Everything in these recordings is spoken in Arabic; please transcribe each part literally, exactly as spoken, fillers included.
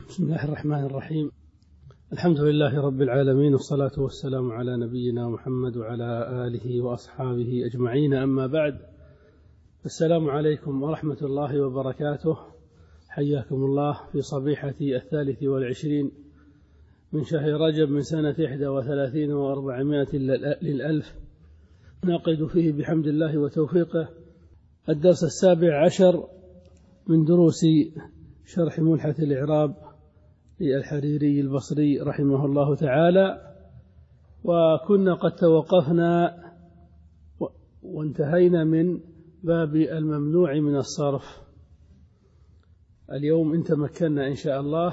بسم الله الرحمن الرحيم. الحمد لله رب العالمين، والصلاة والسلام على نبينا محمد وعلى آله وأصحابه أجمعين، أما بعد. السلام عليكم ورحمة الله وبركاته. حياكم الله في صبيحة الثالث والعشرين من شهر رجب من سنة إحدى وثلاثين وأربعمائة للألف، نعقد فيه بحمد الله وتوفيقه الدرس السابع عشر من دروس شرح ملحة الإعراب للحريري البصري رحمه الله تعالى. وكنا قد توقفنا وانتهينا من باب الممنوع من الصرف. اليوم إن تمكنا إن شاء الله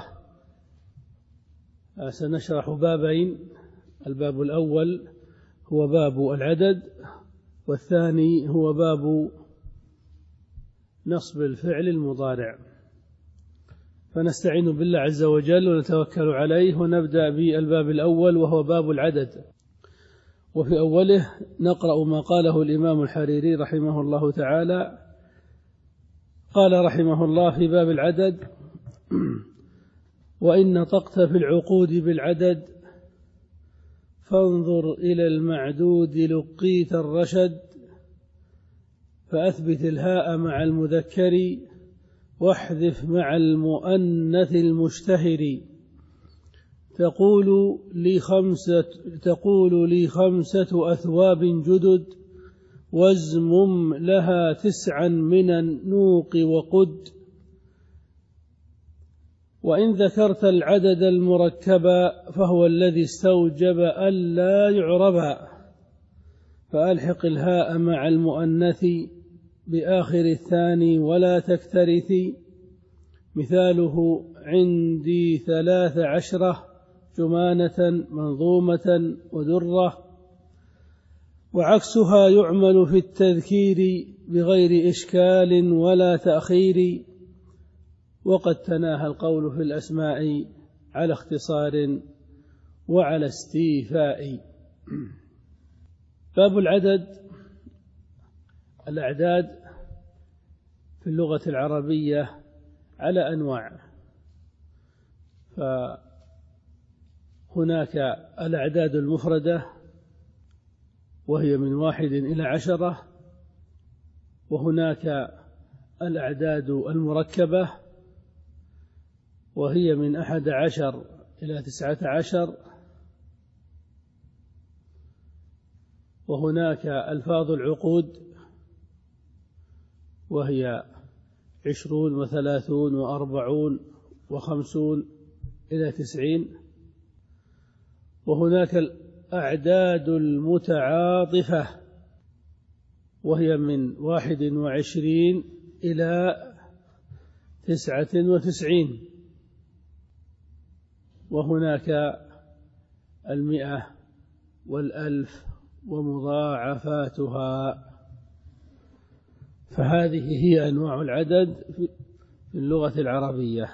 سنشرح بابين. الباب الأول هو باب العدد، والثاني هو باب نصب الفعل المضارع. فنستعين بالله عز وجل ونتوكل عليه، ونبدأ بالباب الأول وهو باب العدد. وفي أوله نقرأ ما قاله الإمام الحريري رحمه الله تعالى. قال رحمه الله في باب العدد: وإن نطقت في العقود بالعدد فانظر إلى المعدود لقيت الرشد، فأثبت الهاء مع المذكر واحذف مع المؤنث المشتهر. تقول لي خمسة تقول لي خمسة أثواب جدد، وازمم لها تسعا من النوق وقد. وإن ذكرت العدد المركب فهو الذي استوجب ألا يعربا، فألحق الهاء مع المؤنث بآخر الثاني ولا تكترثي. مثاله: عندي ثلاث عشرة جمانة منظومة ودرة. وعكسها يعمل في التذكير بغير إشكال ولا تأخير. وقد تناهى القول في الأسماء على اختصار وعلى استيفاء. باب العدد. الأعداد في اللغة العربية على أنواع، فهناك الأعداد المفردة وهي من واحد إلى عشرة، وهناك الأعداد المركبة وهي من أحد عشر إلى تسعة عشر، وهناك ألفاظ العقود وهي عشرون وثلاثون وأربعون وخمسون إلى تسعين، وهناك الأعداد المتعاطفة وهي من واحد وعشرين إلى تسعة وتسعين، وهناك المئة والألف ومضاعفاتها. فهذه هي أنواع العدد في اللغة العربية.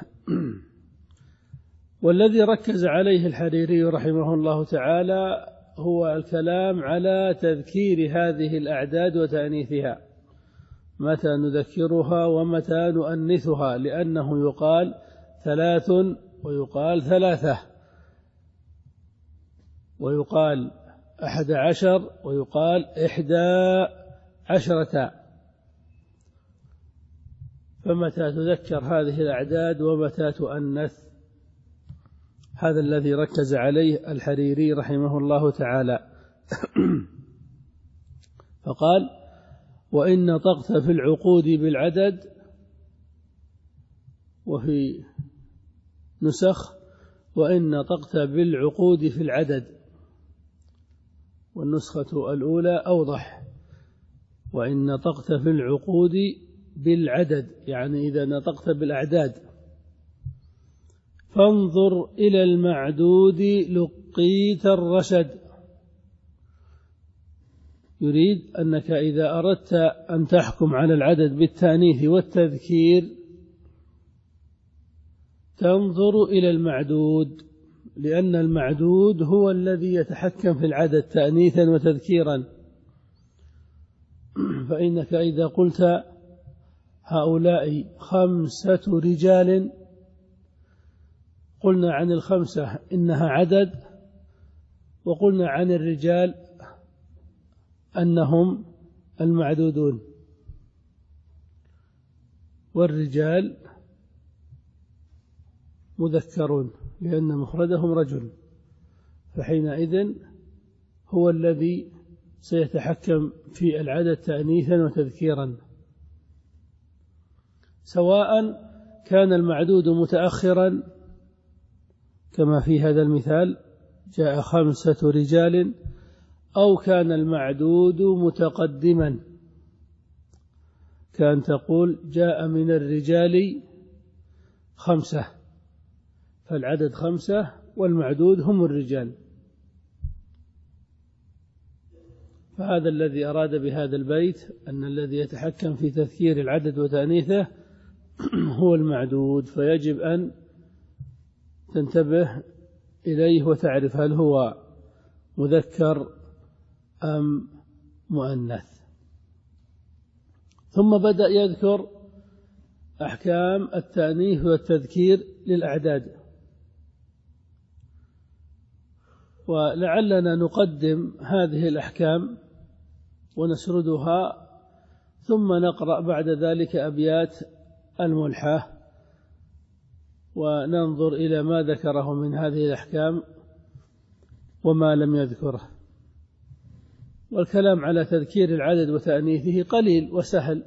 والذي ركز عليه الحريري رحمه الله تعالى هو الكلام على تذكير هذه الأعداد وتأنيثها، متى نذكرها ومتى نؤنثها، لأنه يقال ثلاث ويقال ثلاثة ويقال أحد عشر ويقال إحدى عشرة. فمتى تذكر هذه الأعداد ومتى تؤنث، هذا الذي ركز عليه الحريري رحمه الله تعالى. فقال: وإن نطقت في العقود بالعدد، وفي نسخ: وإن نطقت بالعقود في العدد، والنسخة الأولى أوضح: وإن نطقت في العقود بالعدد، يعني إذا نطقت بالأعداد. فانظر إلى المعدود لقيت الرشد. يريد أنك إذا أردت أن تحكم على العدد بالتأنيث والتذكير تنظر إلى المعدود، لأن المعدود هو الذي يتحكم في العدد تأنيثا وتذكيرا. فإنك إذا قلت هؤلاء خمسة رجال قلنا عن الخمسة إنها عدد، وقلنا عن الرجال أنهم المعدودون، والرجال مذكرون لأن مفردهم رجل، فحينئذ هو الذي سيتحكم في العدد تأنيثا وتذكيرا، سواء كان المعدود متأخرا كما في هذا المثال جاء خمسة رجال، أو كان المعدود متقدما كان تقول جاء من الرجال خمسة، فالعدد خمسة والمعدود هم الرجال. فهذا الذي أراد بهذا البيت أن الذي يتحكم في تذكير العدد وتأنيثه هو المعدود، فيجب أن تنتبه إليه وتعرف هل هو مذكر أم مؤنث. ثم بدأ يذكر أحكام التأنيث والتذكير للأعداد، ولعلنا نقدم هذه الأحكام ونسردها ثم نقرأ بعد ذلك أبيات الملحة وننظر إلى ما ذكره من هذه الأحكام وما لم يذكره. والكلام على تذكير العدد وتأنيثه قليل وسهل،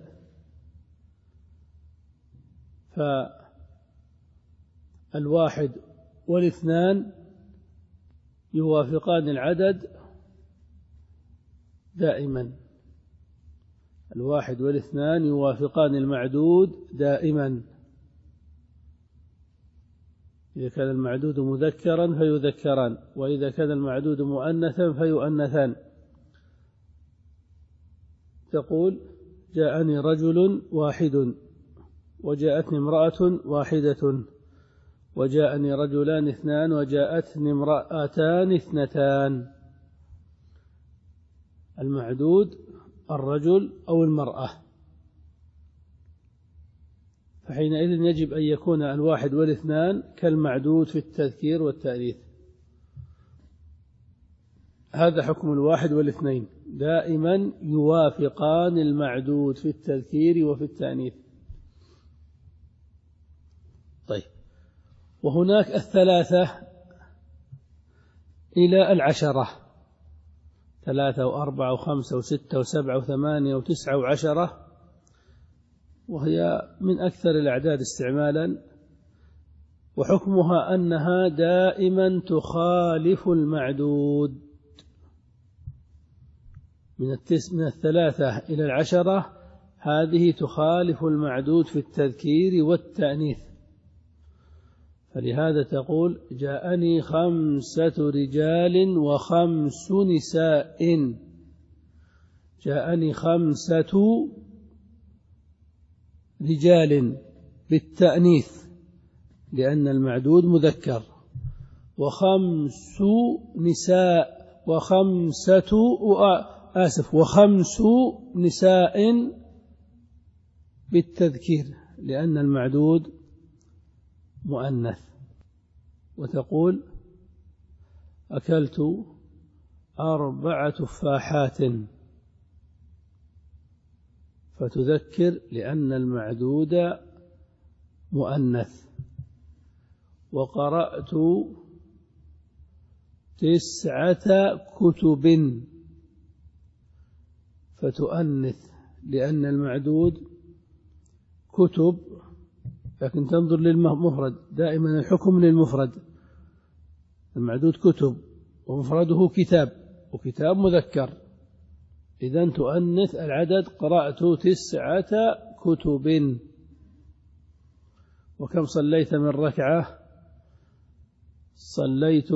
فالواحد والاثنان يوافقان العدد دائما، الواحد والاثنان يوافقان المعدود دائما، إذا كان المعدود مذكرا فيذكران، وإذا كان المعدود مؤنثا فيؤنثان. تقول جاءني رجل واحد، وجاءتني امرأة واحدة، وجاءني رجلان اثنان، وجاءتني امرأتان اثنتان. المعدود الرجل أو المرأة، فحينئذ يجب أن يكون الواحد والاثنان كالمعدود في التذكير والتأنيث. هذا حكم الواحد والاثنين، دائما يوافقان المعدود في التذكير وفي التأنيث. طيب، وهناك الثلاثة إلى العشرة، ثلاثة وأربعة وخمسة وستة وسبعة وثمانية وتسعة وعشرة، وهي من أكثر الأعداد استعمالا، وحكمها أنها دائما تخالف المعدود. من من الثلاثة إلى العشرة هذه تخالف المعدود في التذكير والتأنيث، فلهذا تقول جاءني خمسة رجال وخمس نساء، جاءني خمسة رجال بالتأنيث لأن المعدود مذكر، وخمس نساء وخمسة آسف وخمس نساء بالتذكير لأن المعدود مؤنث. وتقول أكلت أربع تفاحات، فتذكر لأن المعدود مؤنث. وقرأت تسعة كتب، فتؤنث لأن المعدود كتب، لكن تنظر للمفرد، دائما الحكم للمفرد، المعدود كتب ومفرده كتاب، وكتاب مذكر، إذن تؤنث العدد. قرأت تسعة كتب. وكم صليت من ركعة؟ صليت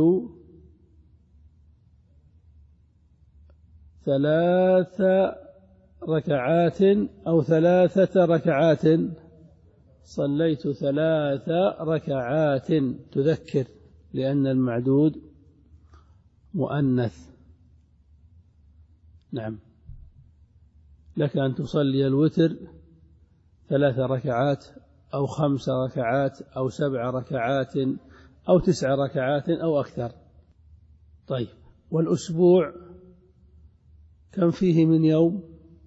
ثلاث ركعات أو ثلاثة ركعات، صليت ثلاث ركعات، تذكر لأن المعدود مؤنث. نعم، لك أن تصلي الوتر ثلاث ركعات أو خمس ركعات أو سبع ركعات أو تسع ركعات أو أكثر. طيب، والأسبوع كم فيه من يوم؟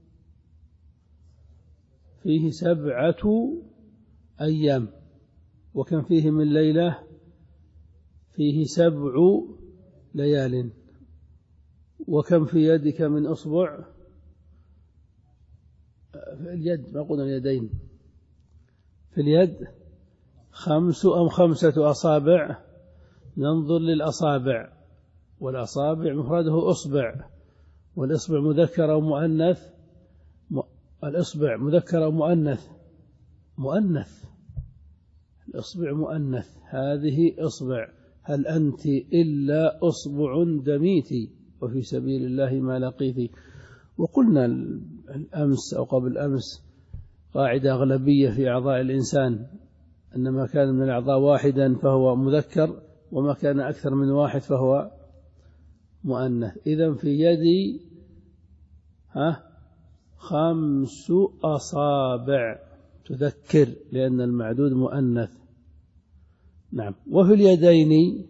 فيه سبعة أيام. وكم فيه من ليلة؟ فيه سبع ليال. وكم في يدك من أصبع؟ في اليد، ما قلنا اليدين، في اليد خمس أم خمسة أصابع. ننظر للأصابع، والأصابع مفرده أصبع، والإصبع مذكر أو مؤنث؟ الإصبع مذكر أو مؤنث؟ مؤنث. الإصبع مؤنث. هذه إصبع. هل أنت إلا أصبع دميتي وفي سبيل الله ما لقيتي. وقلنا الأمس أو قبل أمس قاعدة أغلبية في أعضاء الإنسان، أن ما كان من الأعضاء واحدا فهو مذكر، وما كان أكثر من واحد فهو مؤنث. إذن في يدي ها خمس أصابع تذكر، لأن المعدود مؤنث. نعم. وفي اليدين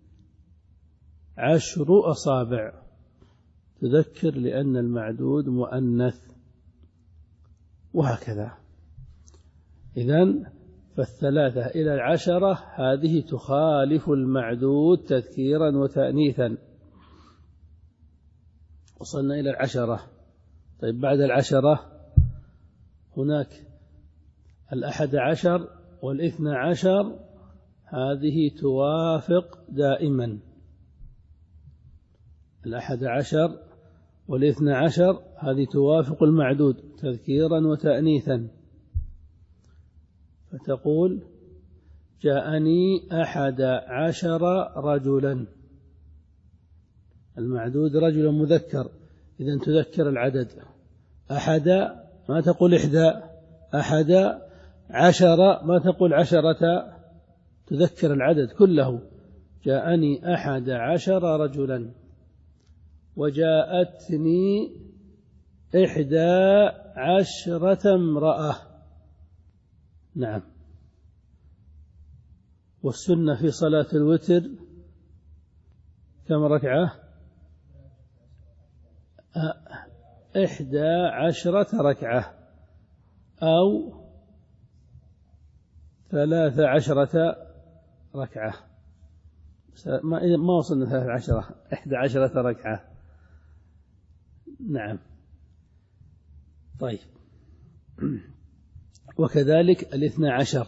عشر أصابع تذكر، لأن المعدود مؤنث، وهكذا. إذن فالثلاثة إلى العشرة هذه تخالف المعدود تذكيرا وتأنيثا. وصلنا إلى العشرة. طيب، بعد العشرة هناك الأحد عشر والإثنى عشر، هذه توافق دائما. الأحد عشر والإثنى عشر هذه توافق المعدود تذكيرا وتأنيثا. فتقول جاءني أحد عشر رجلا. المعدود رجل مذكر، إذن تذكر العدد. أحد ما تقول إحدى، أحد عشر ما تقول عشرة، تذكر العدد كله. جاءني أحد عشر رجلا. وجاءتني إحدى عشرة امرأة. نعم. والسنة في صلاة الوتر كم ركعة؟ إحدى عشرة ركعة أو ثلاث عشرة ركعة. ما وصلنا ثلاث عشرة، إحدى عشرة ركعة. نعم. طيب، وكذلك الاثنى عشر،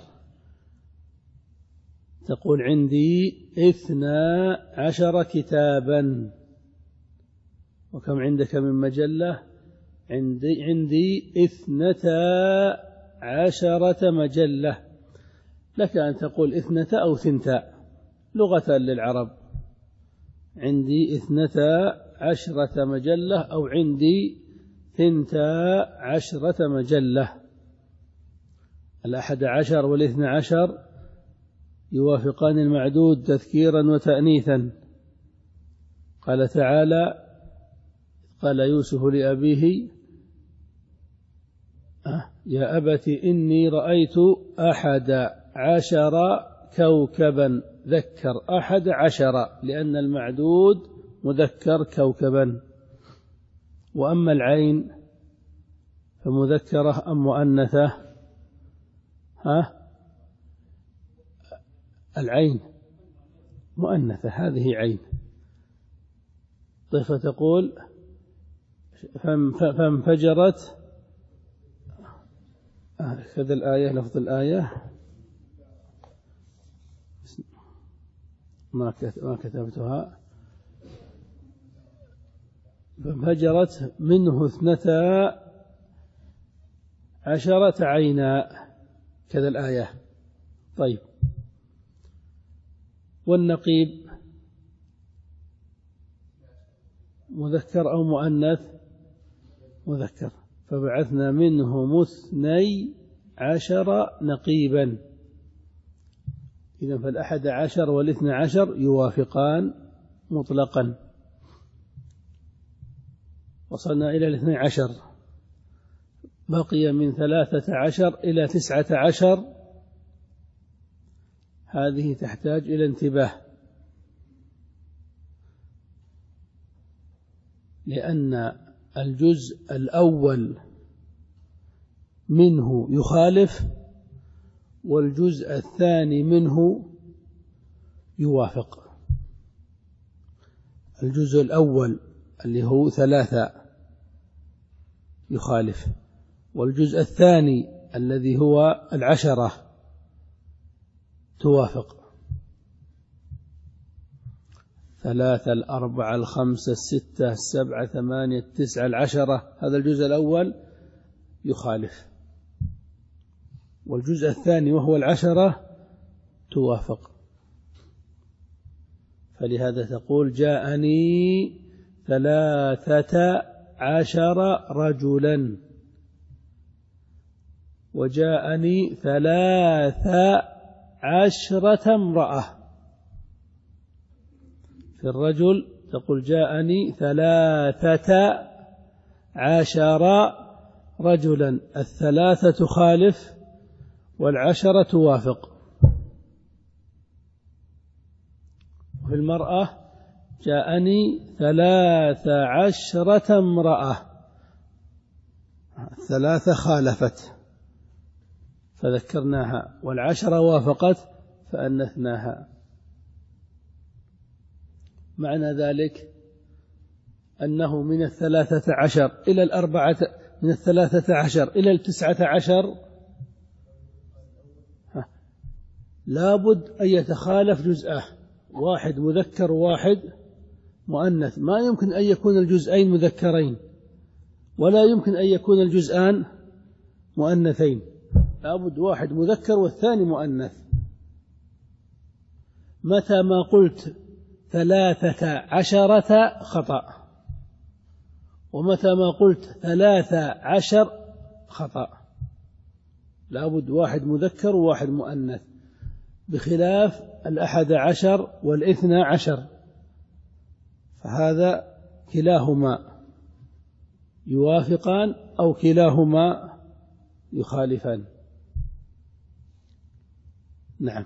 تقول عندي اثنى عشر كتابا. وكم عندك من مجلة؟ عندي عندي اثنتا عشرة مجلة. لك أن تقول اثنتا أو ثنتا لغة للعرب. عندي اثنتا عشرة مجلة أو عندي ثنتا عشرة مجلة. الأحد عشر والاثنى عشر يوافقان المعدود تذكيرا وتأنيثا. قال تعالى: قال يوسف لأبيه: يا أبت إني رأيت أحد عشر كوكبا. ذكر أحد عشر لأن المعدود مذكر كوكبا. وأما العين فمذكرة أم مؤنثة؟ ها العين مؤنثة، هذه عين. طيب، فتقول فانفجرت. كذا الآية، لفظ الآية ما كتبتها. فانفجرت منه اثنتا عشرة عينا، كذا الآية. طيب، والنقيب مذكر أو مؤنث؟ مذكر. فبعثنا منهم اثني عشر نقيبا. إذن فالأحد عشر والاثنى عشر يوافقان مطلقا. وصلنا إلى الاثني عشر. بقي من ثلاثة عشر إلى تسعة عشر، هذه تحتاج إلى انتباه، لأن الجزء الأول منه يخالف والجزء الثاني منه يوافق. الجزء الأول اللي هو ثلاثة يخالف، والجزء الثاني الذي هو العشرة توافق. ثلاثة الأربعة الخمسة الستة السبعة ثمانية التسعة العشرة، هذا الجزء الأول يخالف، والجزء الثاني وهو العشرة توافق. فلهذا تقول جاءني ثلاثة عشر رجلا، وجاءني ثلاث عشرة امرأة. في الرجل تقول جاءني ثلاثة عشر رجلا، الثلاثة تخالف والعشرة توافق. وفي المرأة جاءني ثلاث عشرة امرأة، الثلاثة خالفت فذكرناها، والعشرة وافقت فأنثناها. معنى ذلك أنه من الثلاثة عشر إلى الأربعة، من الثلاثة عشر إلى التسعة عشر لابد أن يتخالف جزءه، واحد مذكر وواحد مؤنث. ما يمكن أن يكون الجزئين مذكرين، ولا يمكن أن يكون الجزءان مؤنثين، لابد واحد مذكر والثاني مؤنث. متى ما قلت ثلاثة عشرة خطأ، ومتى ما قلت ثلاثة عشر خطأ، لابد واحد مذكر وواحد مؤنث، بخلاف الأحد عشر والاثنى عشر، فهذا كلاهما يوافقان أو كلاهما يخالفان. نعم.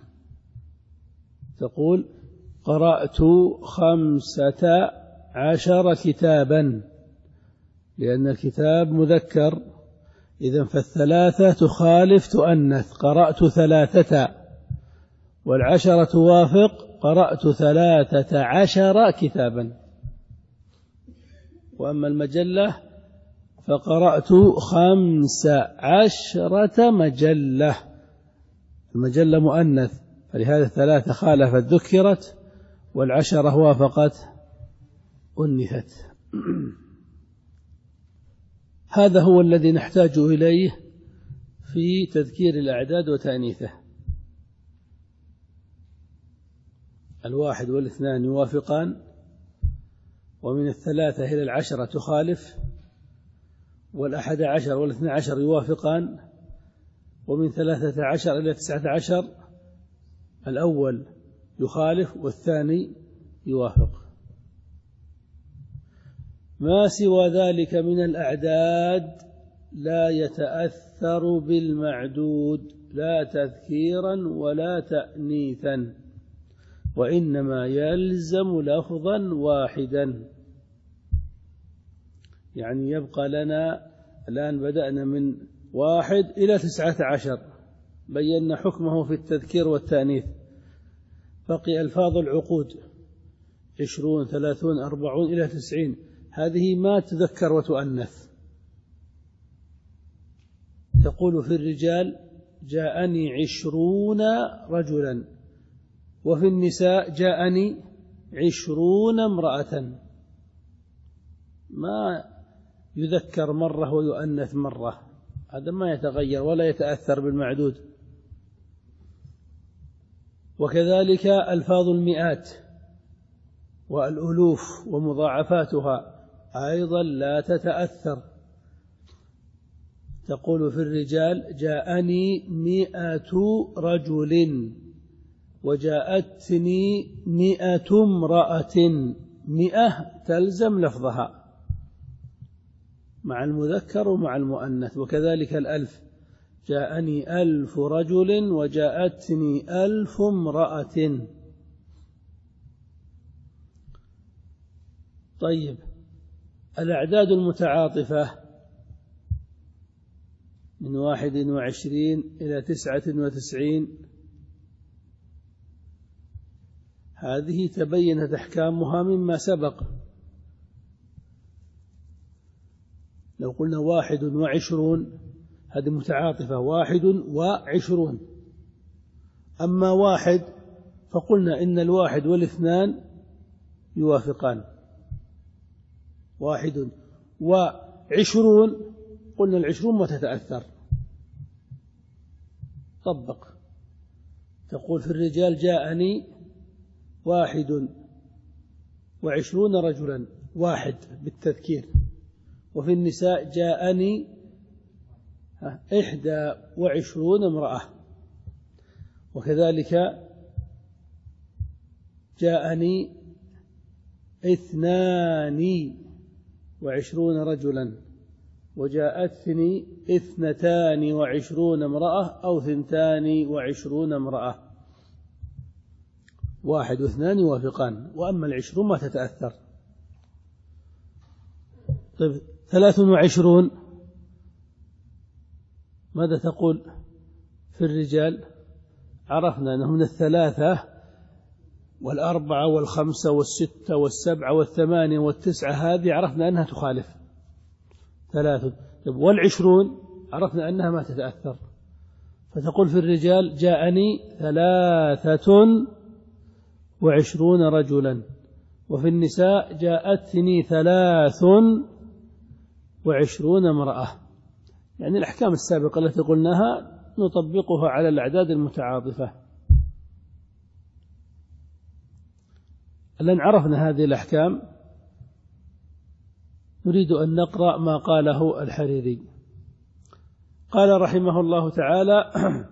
تقول قرأت خمسة عشر كتابا، لأن الكتاب مذكر، إذن فالثلاثة تخالف تؤنث، قرأت ثلاثة، والعشرة توافق، قرأت ثلاثة عشر كتابا. وأما المجلة فقرأت خمس عشرة مجلة، المجلة مؤنث، فلهذا الثلاثة خالفت ذكرت، والعشرة وافقت أنثت. هذا هو الذي نحتاج إليه في تذكير الأعداد وتأنيثه. الواحد والاثنان يوافقان، ومن الثلاثة إلى العشرة تخالف، والأحد عشر والاثنى عشر يوافقان، ومن ثلاثة عشر إلى تسعة عشر الأول يخالف والثاني يوافق. ما سوى ذلك من الأعداد لا يتأثر بالمعدود لا تذكيرا ولا تأنيثا، وإنما يلزم لفظا واحدا. يعني يبقى لنا الآن بدأنا من واحد إلى تسعة عشر، بينا حكمه في التذكير والتأنيث. بقي ألفاظ العقود عشرون ثلاثون أربعون إلى تسعين، هذه ما تذكر وتؤنث. تقول في الرجال جاءني عشرون رجلا، وفي النساء جاءني عشرون امرأة، ما يذكر مرة ويؤنث مرة، هذا ما يتغير ولا يتأثر بالمعدود. وكذلك ألفاظ المئات والألوف ومضاعفاتها أيضا لا تتأثر. تقول في الرجال جاءني مئة رجل، وجاءتني مئة امرأة، مئة تلزم لفظها مع المذكر ومع المؤنث. وكذلك الألف جاءني ألف رجل وجاءتني ألف امرأة. طيب الأعداد المتعاطفة من واحد وعشرين إلى تسعة وتسعين هذه تبينت أحكامها مما سبق. لو قلنا واحد وعشرون هذه متعاطفة، واحد وعشرون. أما واحد فقلنا إن الواحد والاثنان يوافقان. واحد وعشرون قلنا العشرون ما تتأثر. طبق تقول في الرجال جاءني واحد وعشرون رجلا، واحد بالتذكير. وفي النساء جاءني إحدى وعشرون امرأة. وكذلك جاءني اثنان وعشرون رجلا وجاءتني اثنتان وعشرون امرأة أو ثنتان وعشرون امرأة. واحد واثنان يوافقان، وأما العشرون ما تتأثر. طيب ثلاث وعشرون ماذا تقول في الرجال؟ عرفنا أنه من الثلاثة والأربعة والخمسة والستة والسبعة والثمانية والتسعة، هذه عرفنا أنها تخالف ثلاثة. والعشرون عرفنا أنها ما تتأثر، فتقول في الرجال جاءني ثلاثة وعشرون رجلا، وفي النساء جاءتني ثلاث وعشرون امرأة. يعني الأحكام السابقة التي قلناها نطبقها على الأعداد المتعاطفة. الآن عرفنا هذه الأحكام، نريد أن نقرأ ما قاله الحريري. قال رحمه الله تعالى: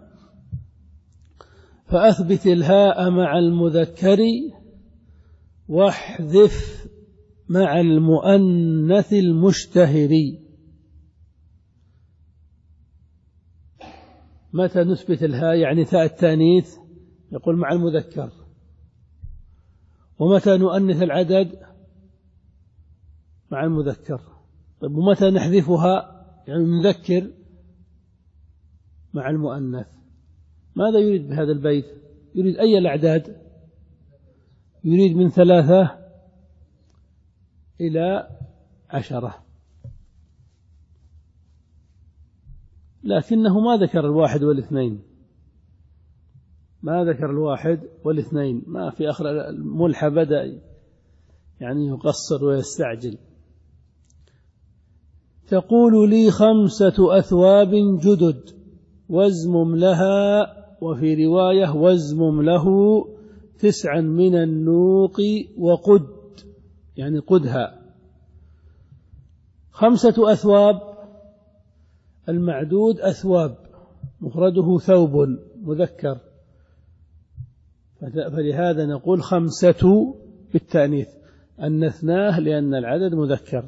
فأثبت الهاء مع المذكر واحذف مع المؤنث المشتهر. متى نثبت الهاء؟ يعني ثاء التانيث يقول مع المذكر. ومتى نؤنث العدد؟ مع المذكر. طيب ومتى نحذفها؟ يعني نذكر مع المؤنث. ماذا يريد بهذا البيت؟ يريد أي الأعداد؟ يريد من ثلاثة إلى عشرة، لكنه ما ذكر الواحد والاثنين، ما ذكر الواحد والاثنين. ما في آخر الملحة بدأ يعني يقصر ويستعجل. تقول لي خمسة أثواب جدد وازمم لها، وفي رواية وازمم له تسعا من النوق وقد، يعني قدها. خمسة أثواب، المعدود أثواب، مفرده ثوب مذكر، فلهذا نقول خمسة بالتأنيث، أنثناه لأن العدد مذكر.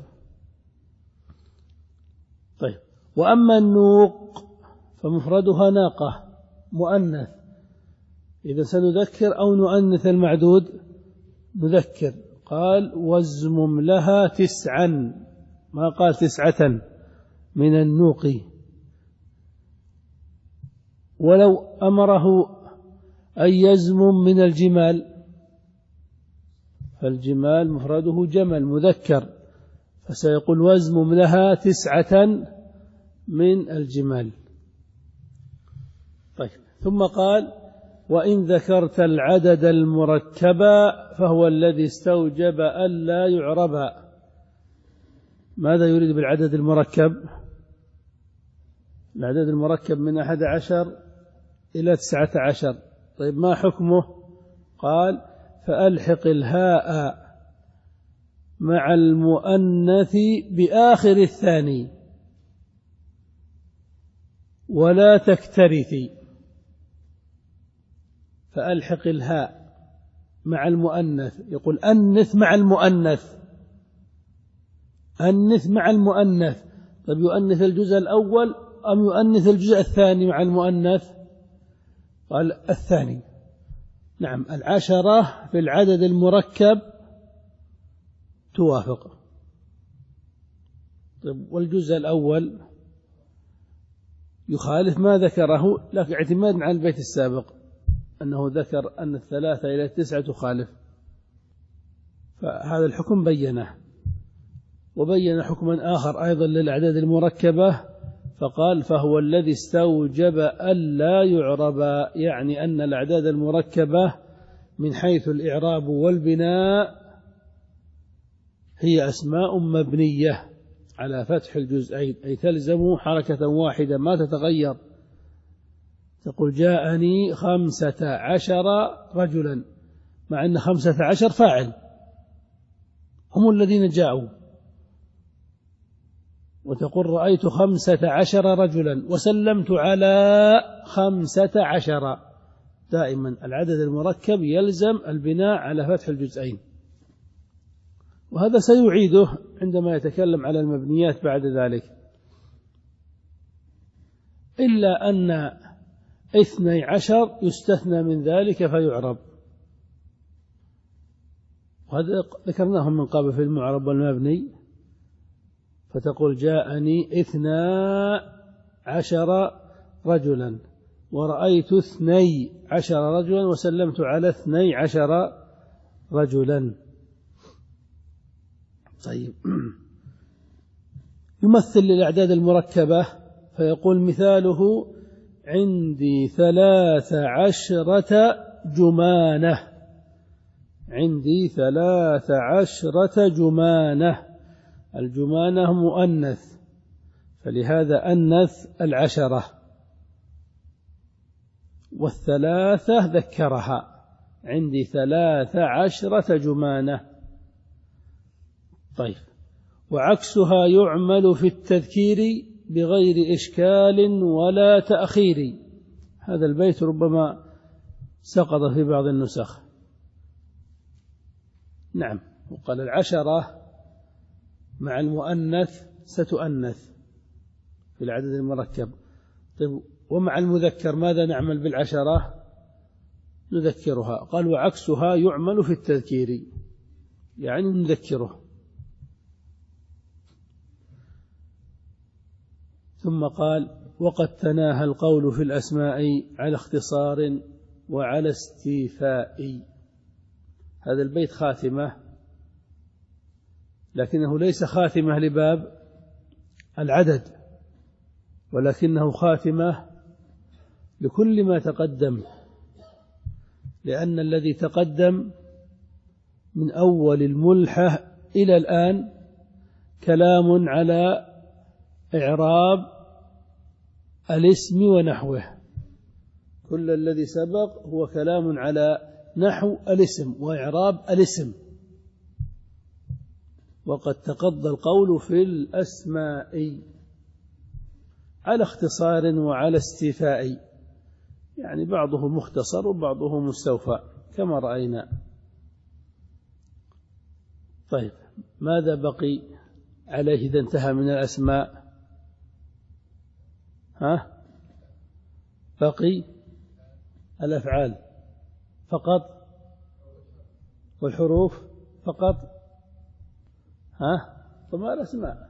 طيب وأما النوق فمفردها ناقة مؤنث، إذا سنذكر أو نؤنث المعدود؟ نذكر. قال وازمم لها تسعا، ما قال تسعة من النوق. ولو أمره أن يزمم من الجمال، فالجمال مفرده جمل مذكر، فسيقول وازمم لها تسعة من الجمال. طيب ثم قال وإن ذكرت العدد المركبا فهو الذي استوجب ألا يعربا. ماذا يريد بالعدد المركب؟ العدد المركب من أحد عشر إلى تسعة عشر. طيب ما حكمه؟ قال فألحق الهاء مع المؤنث بآخر الثاني ولا تكترثي. فألحق الهاء مع المؤنث، يقول أنث مع المؤنث، أنث مع المؤنث. طيب يؤنث الجزء الأول أم يؤنث الجزء الثاني مع المؤنث؟ قال الثاني. نعم، العشرة في العدد المركب توافق. طيب والجزء الأول يخالف ما ذكره، لكن اعتمادا على البيت السابق أنه ذكر أن الثلاثة إلى التسعة تخالف، فهذا الحكم بينه. وبين حكما آخر أيضا للأعداد المركبة فقال فهو الذي استوجب ألا يعرب، يعني أن الأعداد المركبة من حيث الإعراب والبناء هي أسماء مبنية على فتح الجزئين، أي تلزم حركة واحدة ما تتغير. تقول جاءني خمسة عشر رجلا، مع أن خمسة عشر فاعل هم الذين جاءوا، وتقول رأيت خمسة عشر رجلا وسلمت على خمسة عشر. دائما العدد المركب يلزم البناء على فتح الجزئين، وهذا سيعيده عندما يتكلم على المبنيات بعد ذلك. إلا أن اثني عشر يستثنى من ذلك فيعرب، وهذا ذكرناه من قبل في المعرب والمبني. فتقول جاءني اثنا عشر رجلا ورأيت اثني عشر رجلا وسلمت على اثني عشر رجلا. طيب، يمثل للأعداد المركبة فيقول مثاله عندي ثلاث عشرة جمانة، عندي ثلاث عشرة جمانة. الجمانة مؤنث فلهذا أنث العشرة، والثلاثة ذكرها، عندي ثلاث عشرة جمانة. طيب، وعكسها يعمل في التذكير بغير إشكال ولا تأخير. هذا البيت ربما سقط في بعض النسخ. نعم، وقال العشرة مع المؤنث ستؤنث في العدد المركب. طيب، ومع المذكر ماذا نعمل بالعشرة؟ نذكرها. قال وعكسها يعمل في التذكير، يعني نذكره. ثم قال وقد تناهى القول في الأسماء على اختصار وعلى استيفاء. هذا البيت خاتمة، لكنه ليس خاتمة لباب العدد، ولكنه خاتمة لكل ما تقدم، لأن الذي تقدم من أول الملحة إلى الآن كلام على إعراب الاسم ونحوه. كل الذي سبق هو كلام على نحو الاسم وإعراب الاسم. وقد تقضى القول في الأسماء على اختصار وعلى استيفاء، يعني بعضه مختصر وبعضه مستوفى كما رأينا. طيب، ماذا بقي عليه إذا انتهى من الأسماء؟ ها؟ بقي الأفعال فقط والحروف فقط. ها؟ فما الأسماء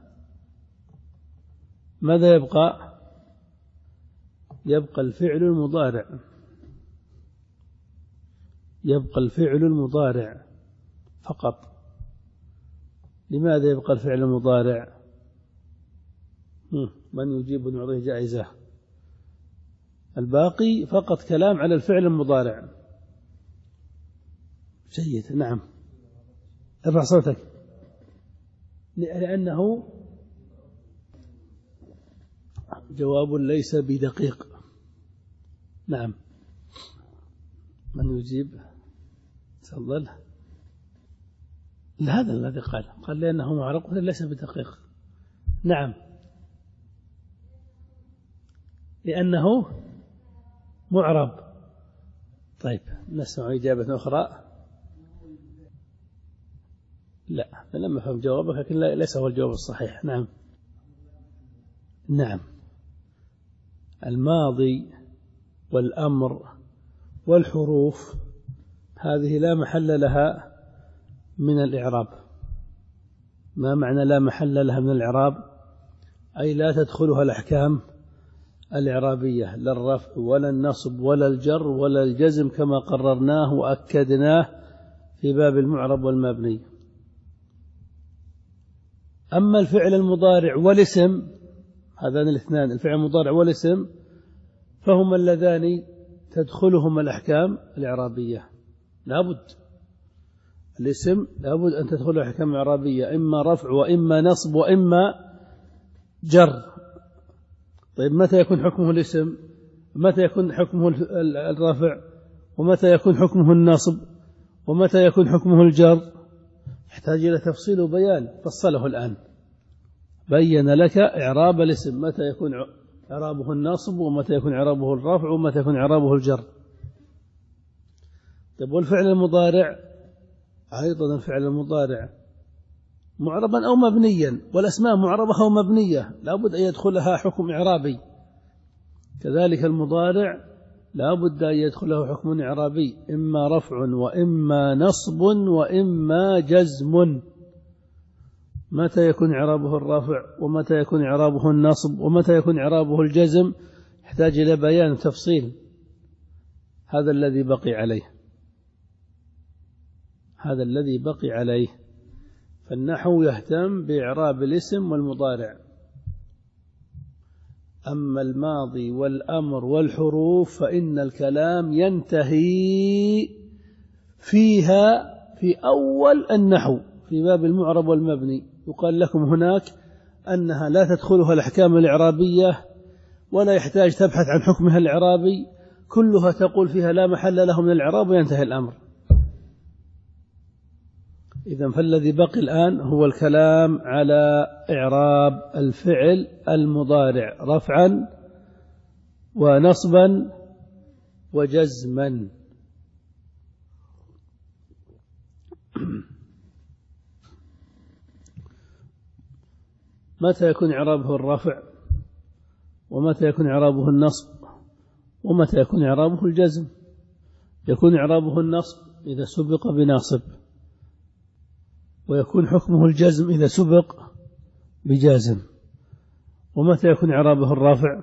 ماذا يبقى؟ يبقى الفعل المضارع، يبقى الفعل المضارع فقط. لماذا يبقى الفعل المضارع؟ من يجيب ونعطيه جائزة. الباقي فقط كلام على الفعل المضارع. جيد، نعم، ارفع صوتك. لأنه جواب ليس بدقيق. نعم، من يجيب؟ تفضل. هذا الذي قال قال لأنه معرق ليس بدقيق. نعم، لأنه معرب. طيب، نسمع إجابة أخرى. لا، لم أفهم جوابك، لكن ليس هو الجواب الصحيح. نعم، نعم، الماضي والأمر والحروف هذه لا محل لها من الإعراب. ما معنى لا محل لها من الإعراب؟ أي لا تدخلها الأحكام الإعرابية، لا الرفع ولا النصب ولا الجر ولا الجزم كما قررناه وأكدناه في باب المعرب والمبني. أما الفعل المضارع والاسم، هذان الاثنان الفعل المضارع والاسم، فهما اللذان تدخلهما الأحكام الإعرابية. لابد الاسم لابد أن تدخل الأحكام الإعرابية، إما رفع وإما نصب وإما جر. طيب متى يكون حكمه الاسم؟ متى يكون حكمه الرفع؟ ومتى يكون حكمه النصب؟ ومتى يكون حكمه الجر؟ يحتاج إلى تفصيل وبيان، فصله الآن، بين لك إعراب الاسم، متى يكون إعرابه النصب ومتى يكون إعرابه الرفع ومتى يكون إعرابه الجر. طيب والفعل المضارع أيضا، الفعل المضارع معربا أو مبنيا، والأسماء معربة أو مبنية لابد أن يدخلها حكم إعرابي. كذلك المضارع لابد أن يدخله حكم إعرابي، إما رفع وإما نصب وإما جزم. متى يكون إعرابه الرفع ومتى يكون إعرابه النصب ومتى يكون إعرابه الجزم يحتاج إلى بيان وتفصيل. هذا الذي بقي عليه هذا الذي بقي عليه فالنحو يهتم بإعراب الاسم والمضارع. أما الماضي والأمر والحروف فإن الكلام ينتهي فيها في أول النحو في باب المعرب والمبني. يقال لكم هناك أنها لا تدخلها الأحكام الإعرابية ولا يحتاج تبحث عن حكمها الإعرابي، كلها تقول فيها لا محل له من الإعراب وينتهي الأمر. إذن فالذي بقي الآن هو الكلام على إعراب الفعل المضارع رفعا ونصبا وجزما. متى يكون إعرابه الرفع ومتى يكون إعرابه النصب ومتى يكون إعرابه الجزم؟ يكون إعرابه النصب إذا سبق بناصب، ويكون حكمه الجزم إذا سبق بجازم. ومتى يكون إعرابه الرافع؟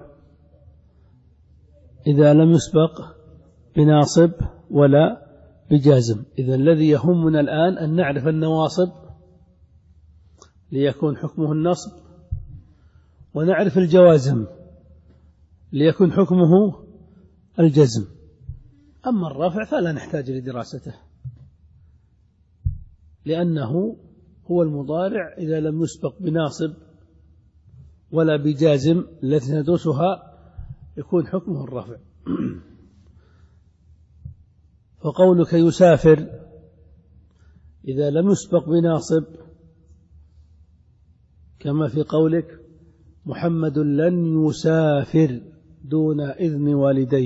إذا لم يسبق بناصب ولا بجازم. إذا الذي يهمنا الآن أن نعرف النواصب ليكون حكمه النصب، ونعرف الجوازم ليكون حكمه الجزم. أما الرافع فلا نحتاج لدراسته، لأنه هو المضارع إذا لم يسبق بناصب ولا بجازم التي ندرسها يكون حكمه الرفع. فقولك يسافر إذا لم يسبق بناصب، كما في قولك محمد لن يسافر دون إذن والديه،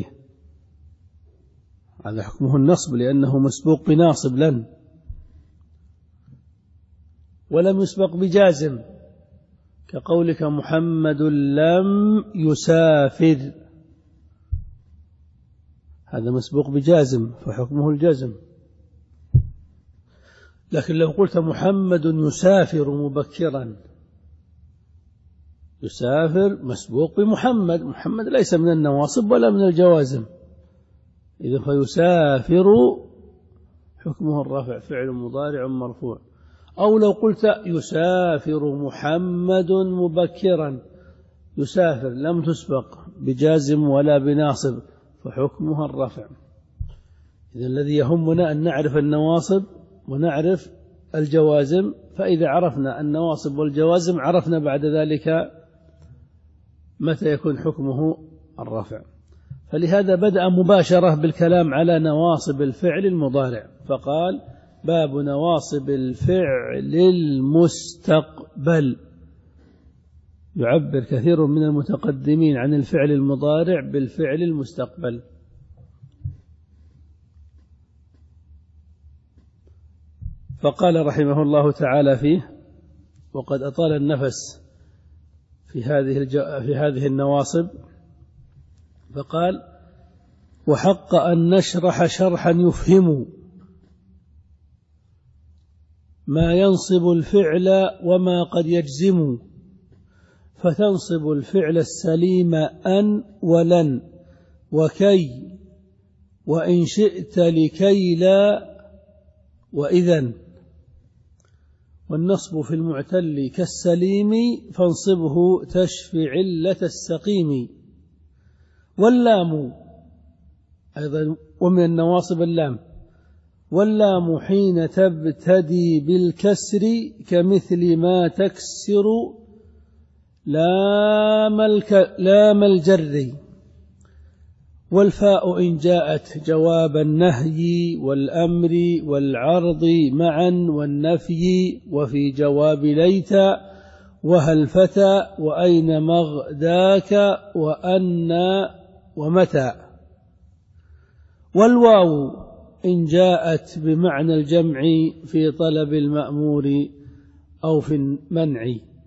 هذا حكمه النصب لأنه مسبوق بناصب لن. ولم يسبق بجازم كقولك محمد لم يسافر، هذا مسبوق بجازم فحكمه الجزم. لكن لو قلت محمد يسافر مبكرا، يسافر مسبوق بمحمد، محمد ليس من النواصب ولا من الجوازم، إذا فيسافر حكمه الرفع، فعل مضارع مرفوع. أو لو قلت يسافر محمد مبكرا، يسافر لم تسبق بجازم ولا بناصب فحكمها الرفع. إذا الذي يهمنا أن نعرف النواصب ونعرف الجوازم، فإذا عرفنا النواصب والجوازم عرفنا بعد ذلك متى يكون حكمه الرفع. فلهذا بدأ مباشرة بالكلام على نواصب الفعل المضارع، فقال باب نواصب الفعل المستقبل. يعبر كثير من المتقدمين عن الفعل المضارع بالفعل المستقبل. فقال رحمه الله تعالى فيه: وقد أطال النفس في هذه في هذه النواصب، فقال وحق أن نشرح شرحا يفهم ما ينصب الفعل وما قد يجزم، فتنصب الفعل السليم أن ولن وكي وإن شئت لكي لا وإذن. والنصب في المعتل كالسليم فانصبه تشفي علة السقيم. واللام أيضا ومن النواصب اللام، واللام حين تبتدي بالكسر كمثل ما تكسر لام, الك... لام الجر. والفاء إن جاءت جواب النهي والأمر والعرض معا والنفي، وفي جواب ليت وهل فتى وأين مغداك وأن ومتى. والواو إن جاءت بمعنى الجمع في طلب المأمور أو في المنع.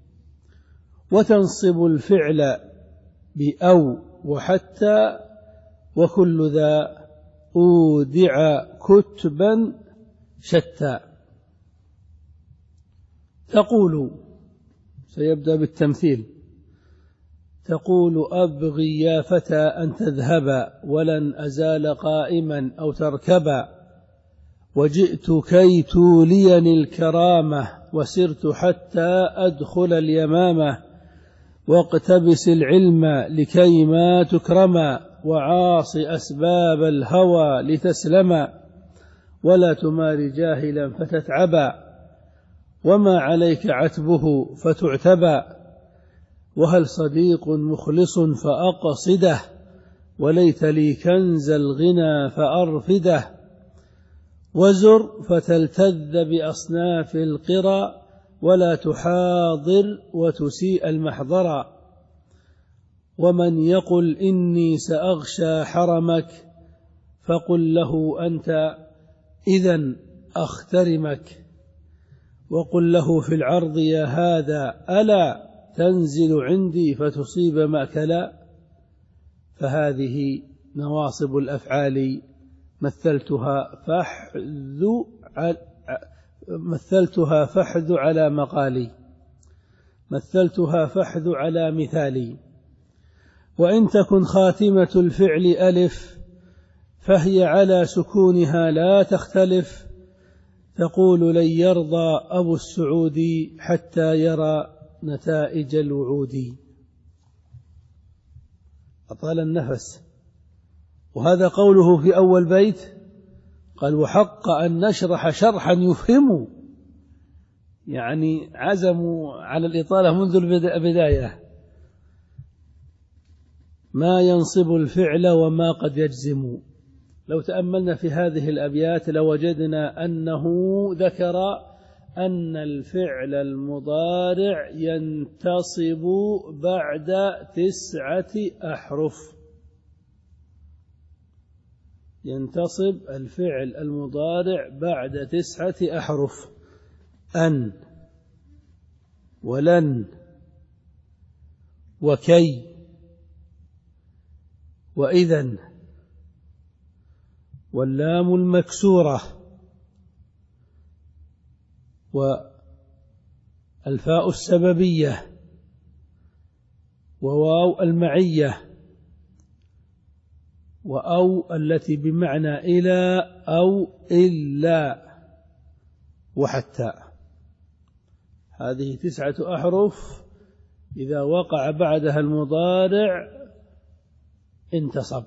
وتنصب الفعل بأو وحتى، وكل ذا أودع كتبا شتى. تقول، سيبدأ بالتمثيل، تقول أبغي يا فتى أن تذهب ولن أزال قائما أو تركبا، وجئت كي توليني الكرامة وسرت حتى أدخل اليمامة، واقتبس العلم لكي ما تكرما، وعاص أسباب الهوى لتسلما، ولا تمار جاهلا فتتعبا، وما عليك عتبه فتعتبى، وهل صديق مخلص فأقصده، وليت لي كنز الغنى فأرفده، وزر فتلتذ بأصناف القرى، ولا تحاضر وتسيء المحضرا، ومن يقل إني سأغشى حرمك فقل له أنت إذن أخترمك، وقل له في العرض يا هذا ألا تنزل عندي فتصيب مأكلا. فهذه نواصب الأفعال مثلتها فاحذ مثلتها فاحذ على مقالي مثلتها فاحذ على مثالي. وإن تكن خاتمة الفعل ألف فهي على سكونها لا تختلف، تقول لن يرضى أبو السعود حتى يرى نتائج الوعود. أطال النفس. وهذا قوله في أول بيت، قال وحق أن نشرح شرحا يفهم، يعني عزموا على الإطالة منذ البداية. ما ينصب الفعل وما قد يجزم. لو تأملنا في هذه الأبيات لوجدنا أنه ذكر أن الفعل المضارع ينتصب بعد تسعة أحرف. ينتصب الفعل المضارع بعد تسعة أحرف: أن ولن وكي وإذن واللام المكسورة والفاء السببية وواو المعية وأو التي بمعنى إلى أو إلا وحتى. هذه تسعة أحرف إذا وقع بعدها المضارع انتصب.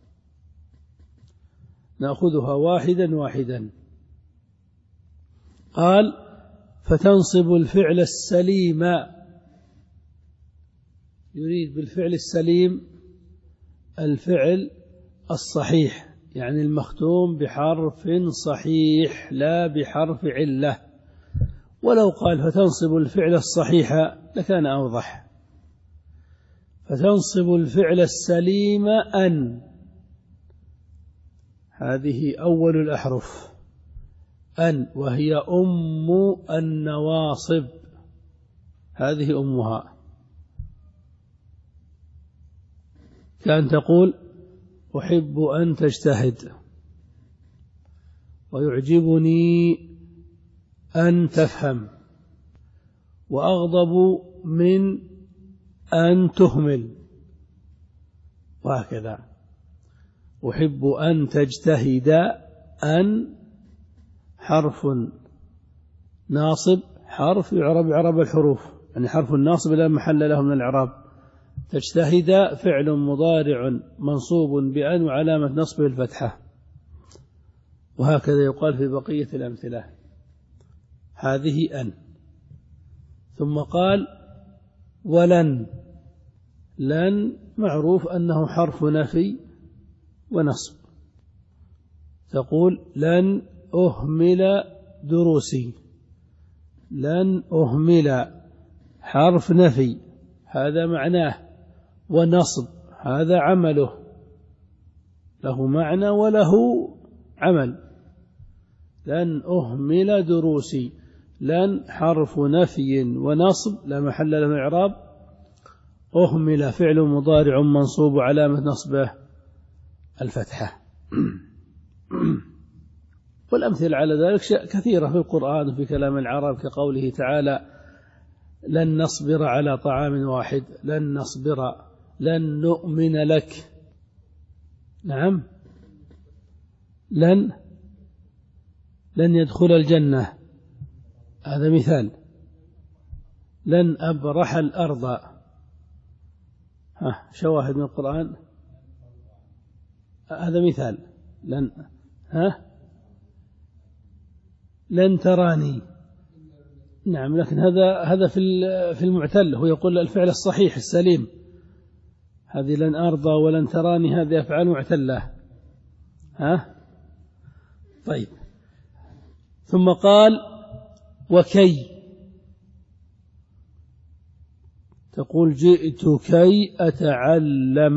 نأخذها واحدا واحدا. قال فتنصب الفعل السليم. يريد بالفعل السليم الفعل الصحيح، يعني المختوم بحرف صحيح لا بحرف علة. ولو قال فتنصب الفعل الصحيح لكان أوضح. فتنصب الفعل السليم أن، هذه أول الأحرف، أن، وهي أم النواصب، هذه أمها. كان تقول أحب أن تجتهد، ويعجبني أن تفهم، وأغضب من أن تهمل، وهكذا. أحب أن تجتهد، أن حرف ناصب، حرف يعرب إعراب الحروف، يعني حرف ناصب لا محل له من الإعراب. تجتهد فعل مضارع منصوب بأن وعلامة نصبه الفتحة، وهكذا يقال في بقية الأمثلة. هذه أن. ثم قال ولن. لن معروف أنه حرف نفي ونصب. تقول لن أهمل دروسي، لن أهمل حرف نفي هذا معناه، ونصب هذا عمله، له معنى وله عمل. لن أهمل دروسي، لن حرف نفي ونصب لا محل له من الإعراب. أهمل فعل مضارع منصوب علامة نصبه الفتحة. والأمثلة على ذلك كثيرة في القرآن وفي كلام العرب، كقوله تعالى لن نصبر على طعام واحد، لن نصبر، لن نؤمن لك. نعم، لن لن يدخل الجنة، هذا مثال. لن أبرح الأرض، ها شواهد من القرآن، هذا مثال. لن ها لن تراني، نعم، لكن هذا هذا في في المعتل، هو يقول الفعل الصحيح السليم. هذه لن أرضى ولن تراني هذه أفعال معتلة. ها طيب. ثم قال وكي. تقول جئت كي أتعلم،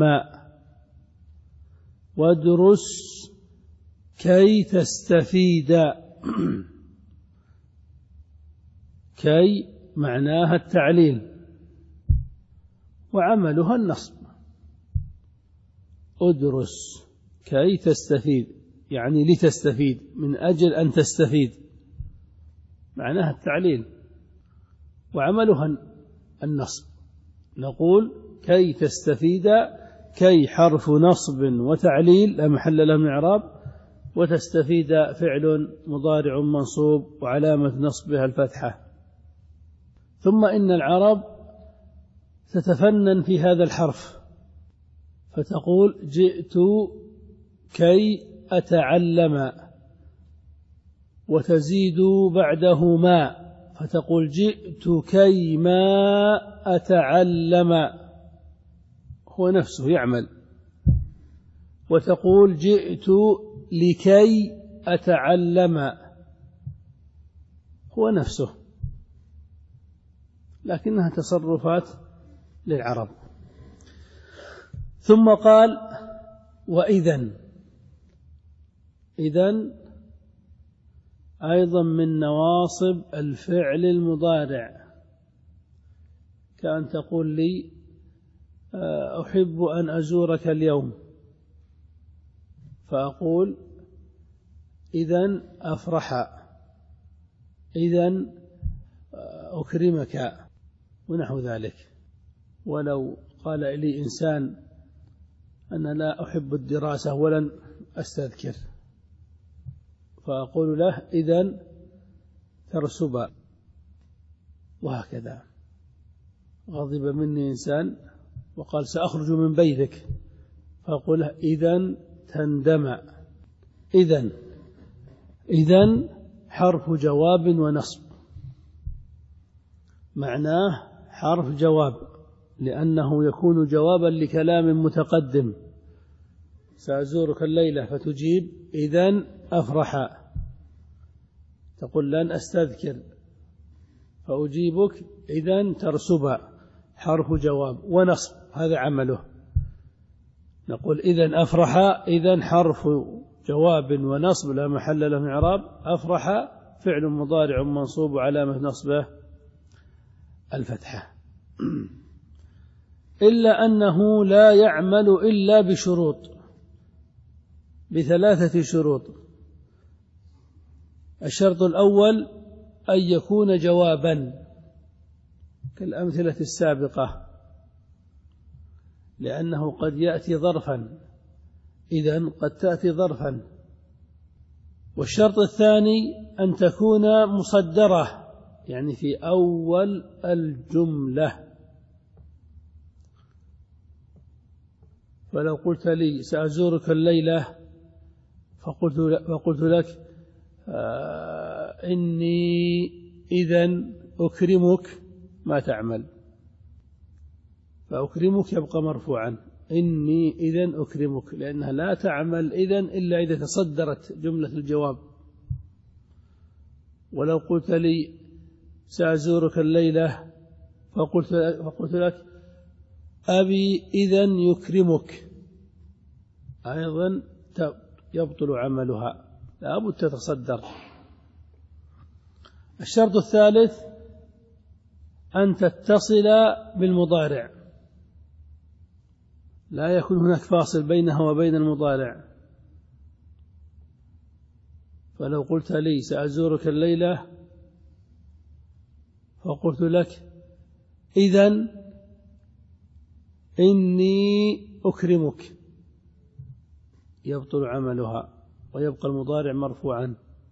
وادرس كي تستفيد. كي معناها التعليل وعملها النصب. ادرس كي تستفيد يعني لتستفيد، من أجل أن تستفيد، معناها التعليل، وعملها النصب. نقول كي تستفيد، كي حرف نصب وتعليل لا محل له من إعراب، وتستفيد فعل مضارع منصوب وعلامة نصبها الفتحة. ثم إن العرب تتفنن في هذا الحرف، فتقول جئت كي أتعلم، وتزيد بعده ما، فتقول جئت كي ما أتعلم، هو نفسه يعمل. وتقول جئت لكي أتعلم، هو نفسه، لكنها تصرفات للعرب. ثم قال وإذن. إذن أيضا من نواصب الفعل المضارع، كأن تقول لي أحب أن أزورك اليوم، فأقول إذن أفرح، إذن أكرمك، ونحو ذلك. ولو قال لي إنسان أنا لا أحب الدراسة ولن أستذكر، فأقول له إذن ترسب، وهكذا. غضب مني إنسان وقال سأخرج من بيتك، فأقول له إذن تندم. إذن إذن حرف جواب ونصب، معناه حرف جواب، لأنه يكون جوابا لكلام متقدم. سأزورك الليلة، فتجيب إذن أفرح. تقول لن أستذكر، فأجيبك إذن ترسب، حرف جواب ونصب، هذا عمله. نقول إذن أفرح، إذن حرف جواب ونصب لا محل له من إعراب. أفرح فعل مضارع منصوب علامة نصبه الفتحة. إلا أنه لا يعمل إلا بشروط، بثلاثة شروط. الشرط الأول أن يكون جوابا كالأمثلة السابقة، لأنه قد يأتي ظرفا، إذن قد تأتي ظرفا. والشرط الثاني أن تكون مصدرة، يعني في أول الجملة. فلو قلت لي سأزورك الليلة فقلت, فقلت لك آه إني إذن أكرمك، ما تعمل، فأكرمك يبقى مرفوعا، إني إذن أكرمك، لأنها لا تعمل إذن إلا إذا تصدرت جملة الجواب. ولو قلت لي سأزورك الليلة فقلت, فقلت لك أبي إذن يكرمك، أيضا يبطل عملها، لا بد تتصدر. الشرط الثالث أن تتصل بالمضارع، لا يكون هناك فاصل بينها وبين المضارع. فلو قلت لي سأزورك الليلة فقلت لك إذن إني أكرمك، يبطل عملها ويبقى المضارع مرفوعا.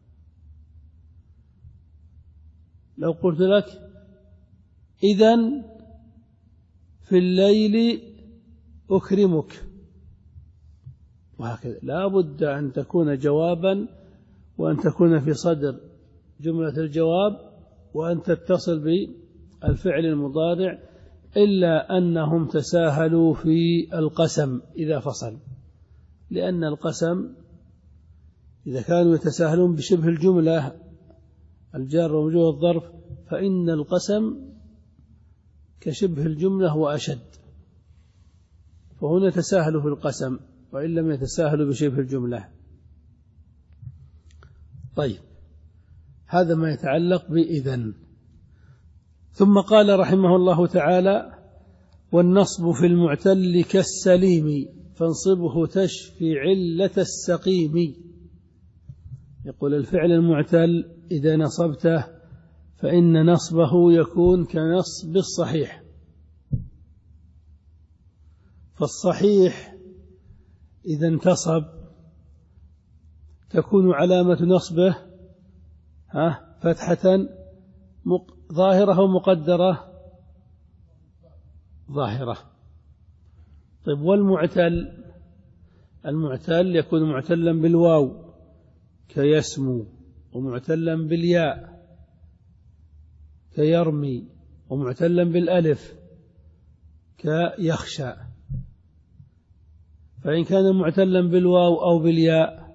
لو قلت لك إذن في الليل أكرمك، وهكذا، لا بد أن تكون جوابا، وأن تكون في صدر جملة الجواب، وأن تتصل بالفعل المضارع، إلا أنهم تساهلوا في القسم إذا فصل، لأن القسم إذا كانوا يتساهلون بشبه الجملة الجار ومجرور الظرف، فإن القسم كشبه الجملة وأشد، فهنا تساهلوا في القسم وإن لم يتساهلوا بشبه الجملة. طيب، هذا ما يتعلق بإذن. ثم قال رحمه الله تعالى: والنصب في المعتل كالسليم فانصبه تشفي علة السقيم. يقول الفعل المعتل إذا نصبته فإن نصبه يكون كنصب الصحيح. فالصحيح إذا انتصب تكون علامة نصبه ها فتحة ظاهرة ومقدرة ظاهرة. طيب، والمعتل؟ المعتل يكون معتلا بالواو كيسمو، ومعتلا بالياء كيرمي، ومعتلا بالألف كيخشى. فإن كان معتلا بالواو أو بالياء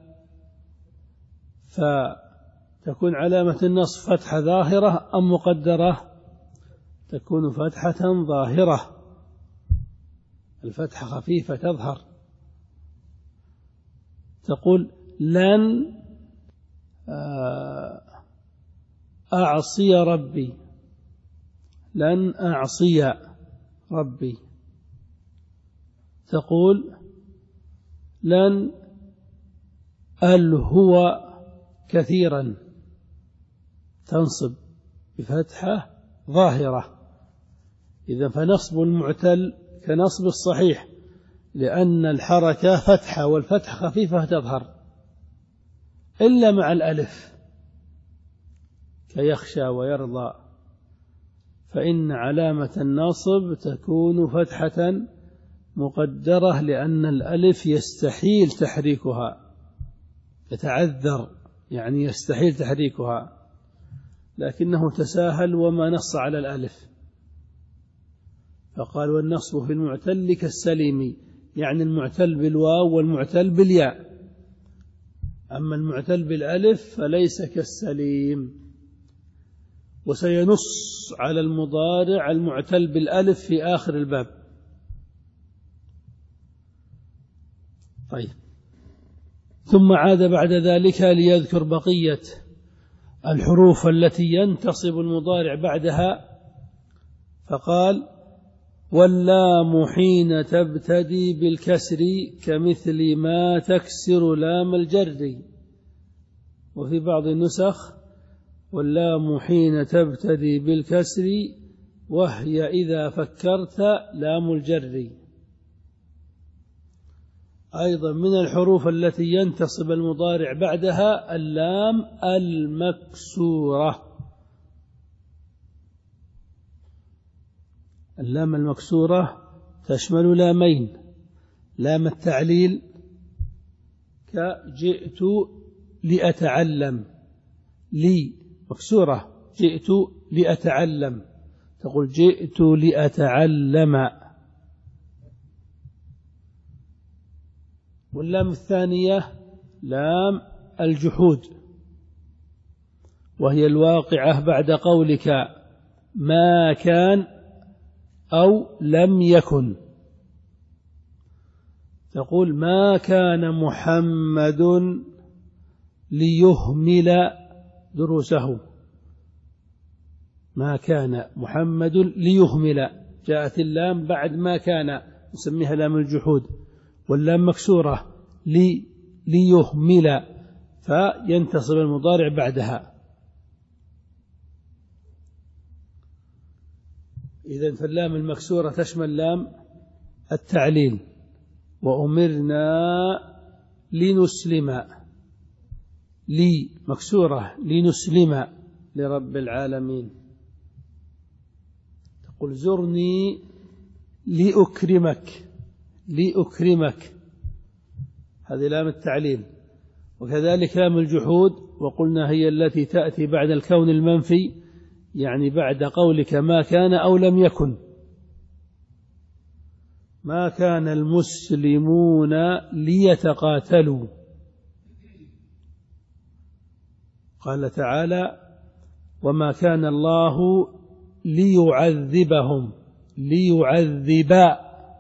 فتكون علامة النصب فتحة ظاهرة أم مقدرة؟ تكون فتحة ظاهرة، الفتحة خفيفة تظهر. تقول لن أعصي ربي، لن أعصي ربي. تقول لن ألهو كثيرا، تنصب بفتحة ظاهرة. إذا فنصب المعتل كنصب الصحيح، لأن الحركة فتحة والفتحة خفيفة تظهر، إلا مع الألف كيخشى ويرضى، فإن علامة النصب تكون فتحة مقدرة، لأن الألف يستحيل تحريكها، يتعذر يعني يستحيل تحريكها، لكنه تساهل وما نص على الألف، فقال والنصب في المعتل كالسليم، يعني المعتل بالواو والمعتل بالياء. أما المعتل بالألف فليس كالسليم. وسينص على المضارع المعتل بالألف في آخر الباب. طيب، ثم عاد بعد ذلك ليذكر بقية الحروف التي ينتصب المضارع بعدها، فقال: واللام حين تبتدي بالكسر كمثل ما تكسر لام الجر. وفي بعض النسخ واللام حين تبتدي بالكسر وهي إذا فكرت لام الجر. أيضا من الحروف التي ينتصب المضارع بعدها اللام المكسورة. اللام المكسورة تشمل لامين: لام التعليل كجئت لأتعلم، لي مكسورة جئت لأتعلم، تقول جئت لأتعلم. واللام الثانية لام الجحود، وهي الواقعة بعد قولك ما كان أو لم يكن. تقول ما كان محمد ليهمل دروسه، ما كان محمد ليهمل، جاءت اللام بعد ما كان نسميها لام الجحود، واللام مكسورة لي ليهمل فينتصب المضارع بعدها. إذن فاللام المكسورة تشمل لام التعليل: وأمرنا لنسلم، لي مكسورة لنسلم لرب العالمين. تقول زرني لأكرمك، لأكرمك، هذه لام التعليل. وكذلك لام الجحود، وقلنا هي التي تأتي بعد الكون المنفي، يعني بعد قولك ما كان أو لم يكن. ما كان المسلمون ليتقاتلوا، قال تعالى وما كان الله ليعذبهم، ليعذبا،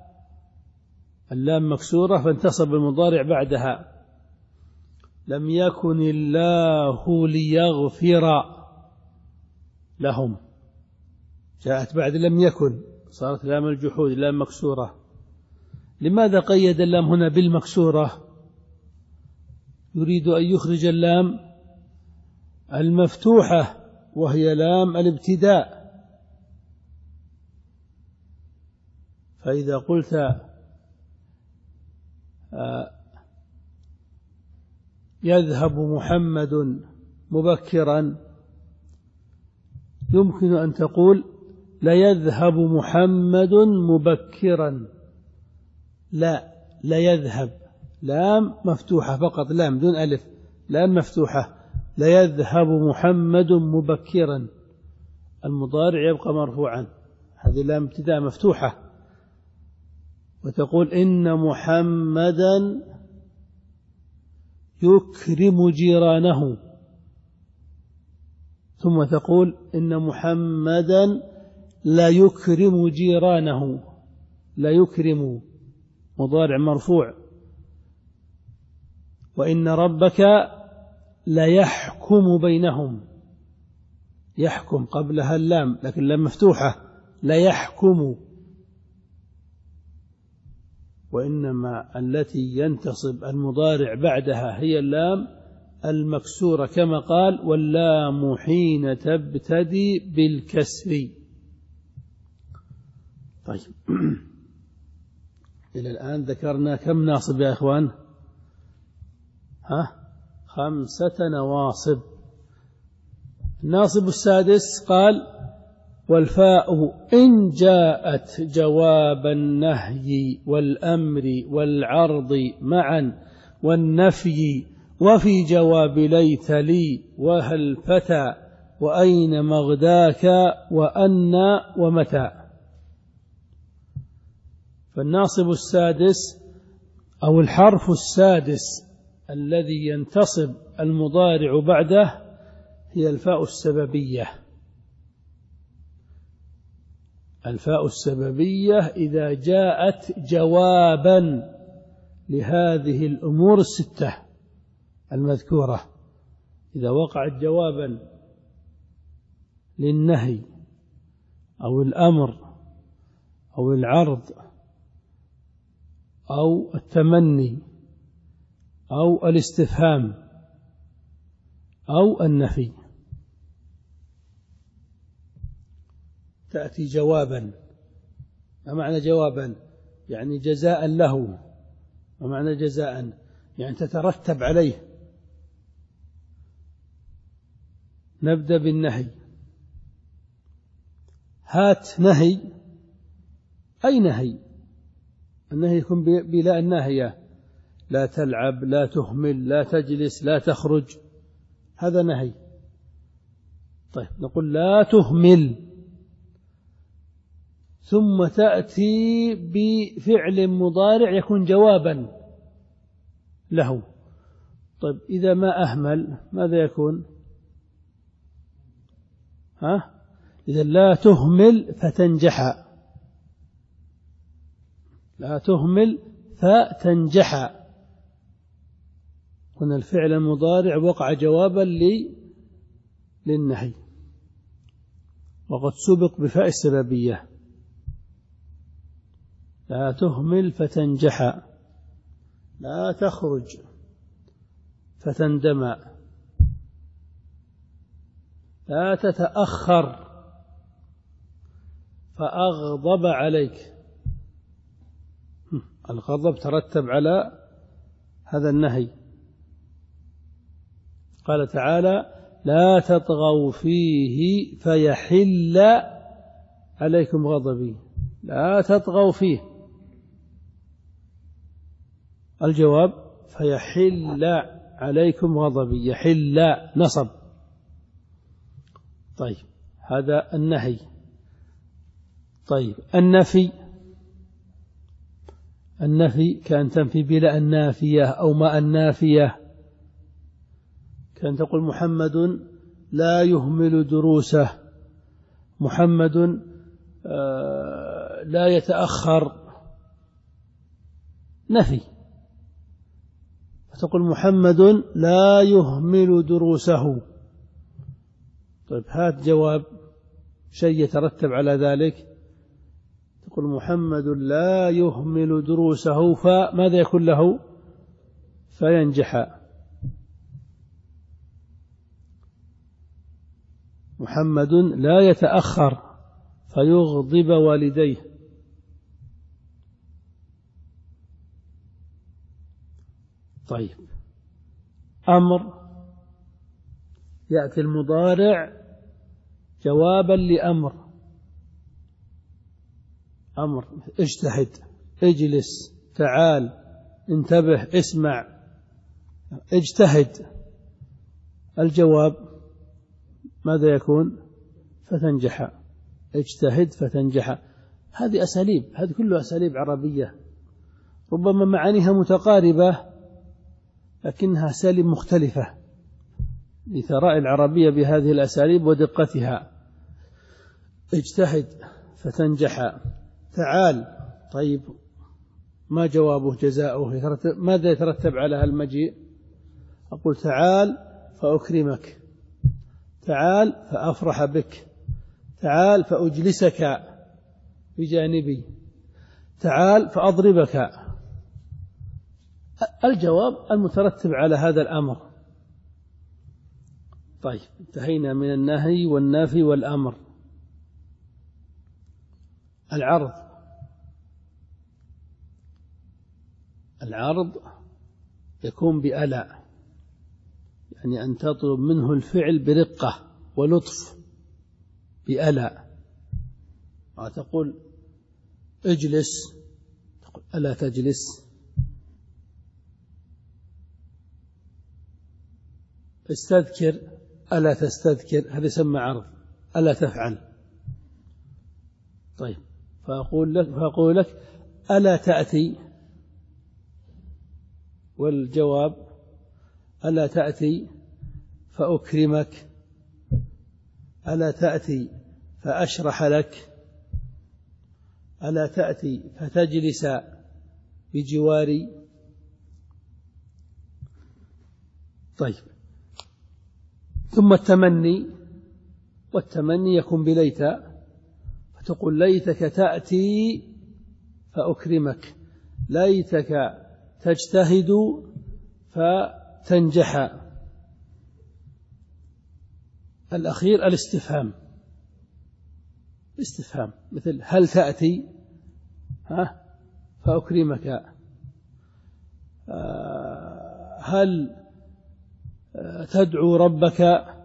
اللام مكسورة فانتصب المضارع بعدها. لم يكن الله ليغفر لهم، جاءت بعد لم يكن، صارت لام الجحود لام مكسورة. لماذا قيد اللام هنا بالمكسورة؟ يريد أن يخرج اللام المفتوحة وهي لام الابتداء. فإذا قلت يذهب محمد مبكرا، يمكن أن تقول لا يذهب محمد مبكرا، لا لا يذهب، لام مفتوحة فقط، لام دون ألف، لام مفتوحة، لا يذهب محمد مبكرا، المضارع يبقى مرفوعا، هذه لام ابتداء مفتوحة. وتقول إن محمدا يكرم جيرانه، ثم تقول إن محمدا لا يكرم جيرانه، لا يكرم مضارع مرفوع. وإن ربك لا يحكم بينهم، يحكم قبلها اللام لكن لام مفتوحة، لا يحكم. وإنما التي ينتصب المضارع بعدها هي اللام المكسورة، كما قال واللام حين تبتدي بالكسر. طيب إلى الآن ذكرنا كم ناصب يا إخوان؟ ها خمسة نواصب. الناصب السادس قال والفاء إن جاءت جواب النهي والأمر والعرض معا والنفي، وفي جواب ليت لي وهل فتى وأين مغداك وأن ومتى. فالناصب السادس أو الحرف السادس الذي ينتصب المضارع بعده هي الفاء السببية. الفاء السببية إذا جاءت جوابا لهذه الأمور الستة المذكورة، إذا وقعت جوابا للنهي أو الأمر أو العرض أو التمني أو الاستفهام أو النفي. تأتي جوابا. ما معنى جوابا؟ يعني جزاء له. ما معنى جزاء؟ يعني تترتب عليه. نبدأ بالنهي. هات نهي. أي نهي؟ النهي يكون بلا الناهية، لا تلعب، لا تهمل، لا تجلس، لا تخرج، هذا نهي. طيب نقول لا تهمل، ثم تأتي بفعل مضارع يكون جوابا له. طيب إذا ما أهمل ماذا يكون؟ ها؟ إذا لا تهمل فتنجح. لا تهمل فتنجح. هنا الفعل المضارع وقع جوابا للنهي، وقد سبق بفاء السببية. لا تهمل فتنجح، لا تخرج فتندم، لا تتأخر فأغضب عليك. الغضب ترتب على هذا النهي. قال تعالى لا تطغوا فيه فيحل عليكم غضبي. لا تطغوا فيه. الجواب فيحل عليكم غضبي. يحل نصب. طيب هذا النهي. طيب النفي. النفي كأن تنفي بلا النافية أو ما النافية. كأن تقول محمد لا يهمل دروسه، محمد لا يتأخر. نفي. فتقول محمد لا يهمل دروسه. طيب هات جواب شيء يترتب على ذلك. تقول محمد لا يهمل دروسه، فماذا يكون له؟ فينجح. محمد لا يتأخر فيغضب والديه. طيب أمر. يأتي المضارع جوابا لأمر. أمر اجتهد، اجلس، تعال، انتبه، اسمع. اجتهد. الجواب ماذا يكون؟ فتنجح. اجتهد فتنجح. هذه أساليب، هذه كلها أساليب عربية، ربما معانيها متقاربة لكنها أساليب مختلفة لثراء العربية بهذه الأساليب ودقتها. اجتهد فتنجح. تعال. طيب ما جوابه جزاؤه؟ ماذا يترتب على المجيء؟ أقول تعال فأكرمك، تعال فأفرح بك، تعال فأجلسك بجانبي، تعال فأضربك. الجواب المترتب على هذا الأمر. طيب انتهينا من النهي والنافي والأمر. العرض. العرض يكون بألا، يعني أن تطلب منه الفعل برقة ولطف. بألا. تقول اجلس، تقول ألا تجلس. استذكر، ألا تستذكر. هذا يسمى عرض. ألا تفعل. طيب فأقول لك, فأقول لك ألا تأتي، والجواب ألا تأتي فأكرمك، ألا تأتي فأشرح لك، ألا تأتي فتجلس بجواري. طيب ثم التمني. والتمني يكون بليت. فتقول ليتك تأتي فأكرمك، ليتك تجتهد فتنجح. الأخير الاستفهام، استفهام مثل هل تأتي ها فأكرمك، هل تدعو ربك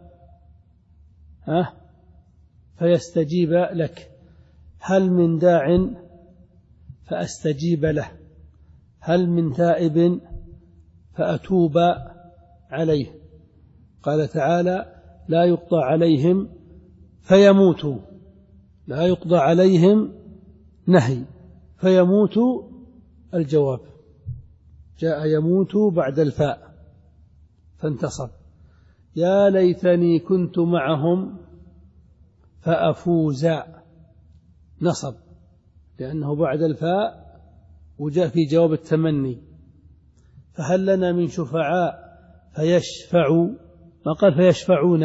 ها فيستجيب لك، هل من داع فأستجيب له، هل من تائب فأتوب عليه. قال تعالى لا يقضى عليهم فيموتوا، لا يقضى عليهم نهي، فيموت الجواب، جاء يموت بعد الفاء فانتصب. يا ليتني كنت معهم فأفوز، نصب لأنه بعد الفاء وجاء في جواب التمني. فهل لنا من شفعاء فيشفعوا، ما قال فيشفعون،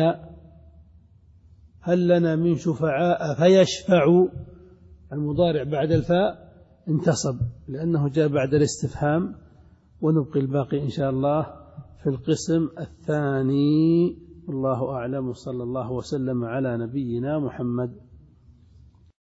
هل لنا من شفعاء فيشفعوا، المضارع بعد الفاء انتصب لأنه جاء بعد الاستفهام. ونبقي الباقي إن شاء الله في القسم الثاني. الله أعلم، صلى الله وسلم على نبينا محمد.